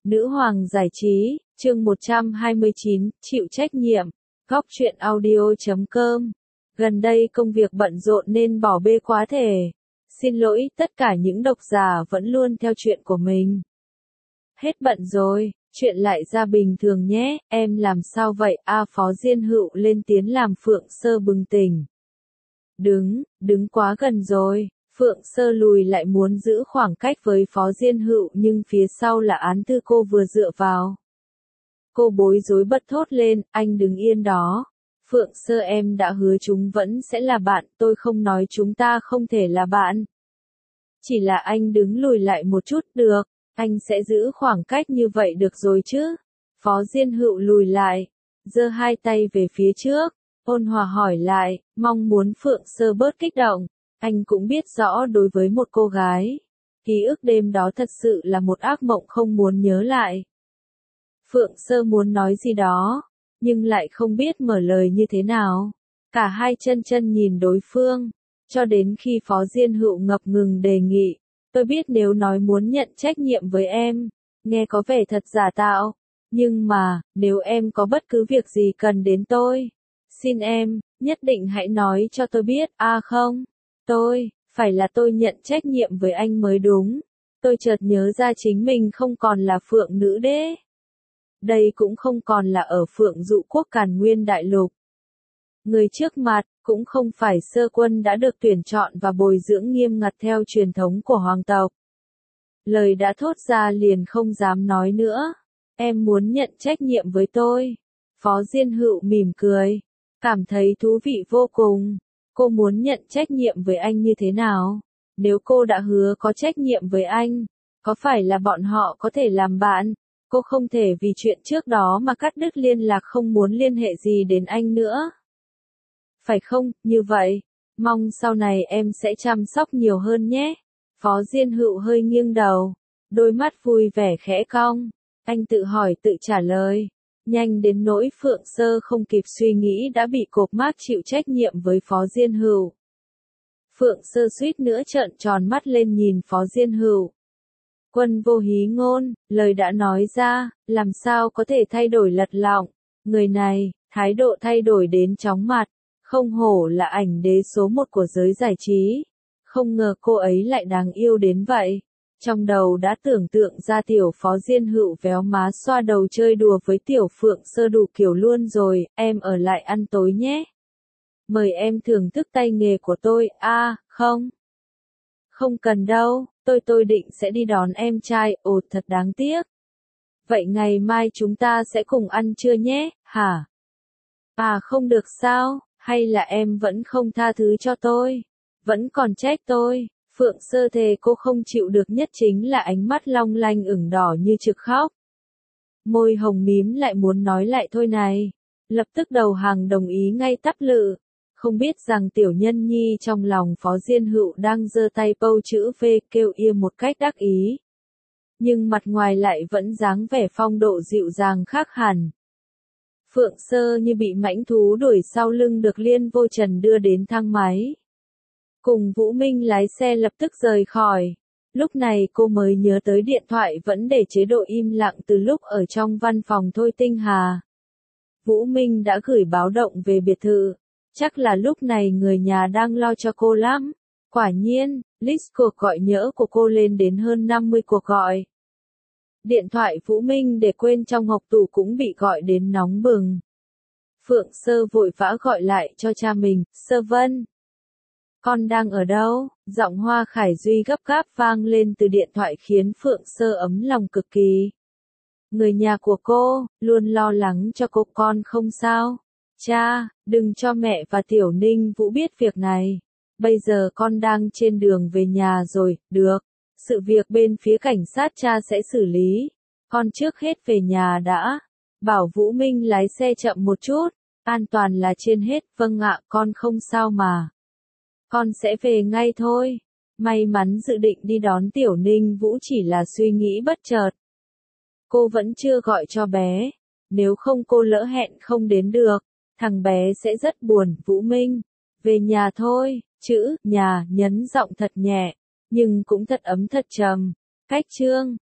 Nữ hoàng giải trí, chương 129, chịu trách nhiệm. Góc truyện audio.com. Gần đây công việc bận rộn nên bỏ bê quá thể. Xin lỗi tất cả những độc giả vẫn luôn theo chuyện của mình. Hết bận rồi, chuyện lại ra bình thường nhé, em làm sao vậy? Phó Diên Hựu lên tiếng làm Phượng Sơ bừng tỉnh. Đứng quá gần rồi. Phượng Sơ lùi lại muốn giữ khoảng cách với Phó Diên Hựu nhưng phía sau là án thư cô vừa dựa vào. Cô bối rối bật thốt lên, anh đứng yên đó. Phượng Sơ, em đã hứa chúng vẫn sẽ là bạn, tôi không nói chúng ta không thể là bạn. Chỉ là anh đứng lùi lại một chút được, anh sẽ giữ khoảng cách như vậy được rồi chứ. Phó Diên Hựu lùi lại, giơ hai tay về phía trước, ôn hòa hỏi lại, mong muốn Phượng Sơ bớt kích động. Anh cũng biết rõ đối với một cô gái, ký ức đêm đó thật sự là một ác mộng không muốn nhớ lại. Phượng Sơ muốn nói gì đó, nhưng lại không biết mở lời như thế nào. Cả hai chân nhìn đối phương, cho đến khi Phó Diên Hựu ngập ngừng đề nghị, tôi biết nếu nói muốn nhận trách nhiệm với em, nghe có vẻ thật giả tạo, nhưng mà, nếu em có bất cứ việc gì cần đến tôi, xin em, nhất định hãy nói cho tôi biết. Không. Phải là tôi nhận trách nhiệm với anh mới đúng. Tôi chợt nhớ ra chính mình không còn là Phượng Nữ Đế. Đây cũng không còn là ở Phượng Dụ Quốc Càn Nguyên Đại Lục. Người trước mặt, cũng không phải Sơ Quân đã được tuyển chọn và bồi dưỡng nghiêm ngặt theo truyền thống của hoàng tộc. Lời đã thốt ra liền không dám nói nữa. Em muốn nhận trách nhiệm với tôi. Phó Diên Hựu mỉm cười, cảm thấy thú vị vô cùng. Cô muốn nhận trách nhiệm với anh như thế nào? Nếu cô đã hứa có trách nhiệm với anh, có phải là bọn họ có thể làm bạn? Cô không thể vì chuyện trước đó mà cắt đứt liên lạc, không muốn liên hệ gì đến anh nữa. Phải không? Như vậy, mong sau này em sẽ chăm sóc nhiều hơn nhé. Phó Diên Hựu hơi nghiêng đầu, đôi mắt vui vẻ khẽ cong. Anh tự hỏi tự trả lời. Nhanh đến nỗi Phượng Sơ không kịp suy nghĩ đã bị cộp mác chịu trách nhiệm với Phó Diên Hựu. Phượng Sơ suýt nữa trợn tròn mắt lên nhìn Phó Diên Hựu. Quân vô hí ngôn, lời đã nói ra, làm sao có thể thay đổi lật lọng. Người này, thái độ thay đổi đến chóng mặt, không hổ là ảnh đế số 1 của giới giải trí. Không ngờ cô ấy lại đáng yêu đến vậy. Trong đầu đã tưởng tượng ra tiểu Phó Diên Hựu véo má xoa đầu chơi đùa với tiểu Phượng Sơ đủ kiểu luôn rồi, em ở lại ăn tối nhé. Mời em thưởng thức tay nghề của tôi. Không. Không cần đâu, tôi định sẽ đi đón em trai. Ồ, thật đáng tiếc. Vậy ngày mai chúng ta sẽ cùng ăn trưa nhé, hả? Không được sao, hay là em vẫn không tha thứ cho tôi? Vẫn còn trách tôi? Phượng Sơ thề cô không chịu được nhất chính là ánh mắt long lanh ửng đỏ như trực khóc. Môi hồng mím lại muốn nói lại thôi này. Lập tức đầu hàng đồng ý ngay tắp lự. Không biết rằng tiểu nhân nhi trong lòng Phó Diên Hựu đang giơ tay pâu chữ V kêu ia một cách đắc ý. Nhưng mặt ngoài lại vẫn dáng vẻ phong độ dịu dàng khác hẳn. Phượng Sơ như bị mãnh thú đuổi sau lưng được Liên Vô Trần đưa đến thang máy. Cùng Vũ Minh lái xe lập tức rời khỏi. Lúc này cô mới nhớ tới điện thoại vẫn để chế độ im lặng từ lúc ở trong văn phòng Thôi Tinh Hà. Vũ Minh đã gửi báo động về biệt thự. Chắc là lúc này người nhà đang lo cho cô lắm. Quả nhiên, list cuộc gọi nhỡ của cô lên đến hơn 50 cuộc gọi. Điện thoại Vũ Minh để quên trong hộc tủ cũng bị gọi đến nóng bừng. Phượng Sơ vội vã gọi lại cho cha mình, Sơ Vân. Con đang ở đâu? Giọng Hoa Khải Duy gấp gáp vang lên từ điện thoại khiến Phượng Sơ ấm lòng cực kỳ. Người nhà của cô, luôn lo lắng cho cô, con không sao. Cha, đừng cho mẹ và Tiểu Ninh Vũ biết việc này. Bây giờ con đang trên đường về nhà rồi, được. Sự việc bên phía cảnh sát cha sẽ xử lý. Con trước hết về nhà đã. Bảo Vũ Minh lái xe chậm một chút. An toàn là trên hết. Vâng ạ, con không sao mà. Con sẽ về ngay thôi. May mắn dự định đi đón Tiểu Ninh Vũ chỉ là suy nghĩ bất chợt. Cô vẫn chưa gọi cho bé. Nếu không cô lỡ hẹn không đến được. Thằng bé sẽ rất buồn. Vũ Minh, về nhà thôi. Chữ nhà nhấn giọng thật nhẹ, nhưng cũng thật ấm thật trầm. Cách chương